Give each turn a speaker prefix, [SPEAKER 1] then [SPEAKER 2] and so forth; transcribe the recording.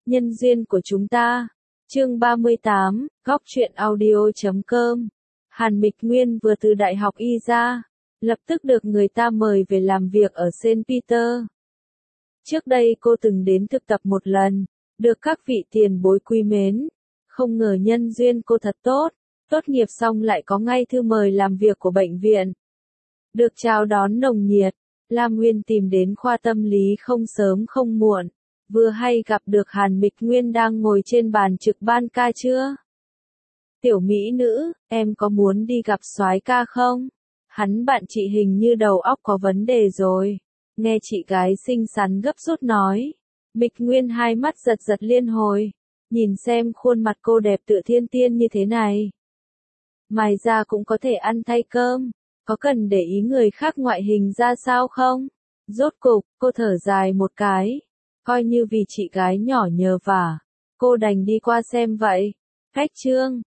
[SPEAKER 1] Nhân duyên của chúng ta. Chương 38, Góc truyện audio.com. Hàn Mịch Nguyên vừa từ đại học y ra, lập tức được người ta mời về làm việc ở Saint Peter. Trước đây cô từng đến thực tập một lần, được các vị tiền bối quý mến. Không ngờ nhân duyên cô thật tốt, tốt nghiệp xong lại có ngay thư mời làm việc của bệnh viện. Được chào đón nồng nhiệt, Lam Nguyên tìm đến khoa tâm lý không sớm không muộn. Vừa hay gặp được Hàn Mịch Nguyên đang ngồi trên bàn trực ban ca chưa? Tiểu mỹ nữ, em có muốn đi gặp soái ca không? Hắn bạn chị hình như đầu óc có vấn đề rồi. Nghe chị gái xinh xắn gấp rút nói. Mịch Nguyên hai mắt giật giật liên hồi. Nhìn xem khuôn mặt cô đẹp tựa thiên tiên như thế này. Mài ra cũng có thể ăn thay cơm. Có cần để ý người khác ngoại hình ra sao không? Rốt cục, cô thở dài một cái. Coi như vì chị gái nhỏ nhờ vả, cô đành đi qua xem vậy. Cách chương,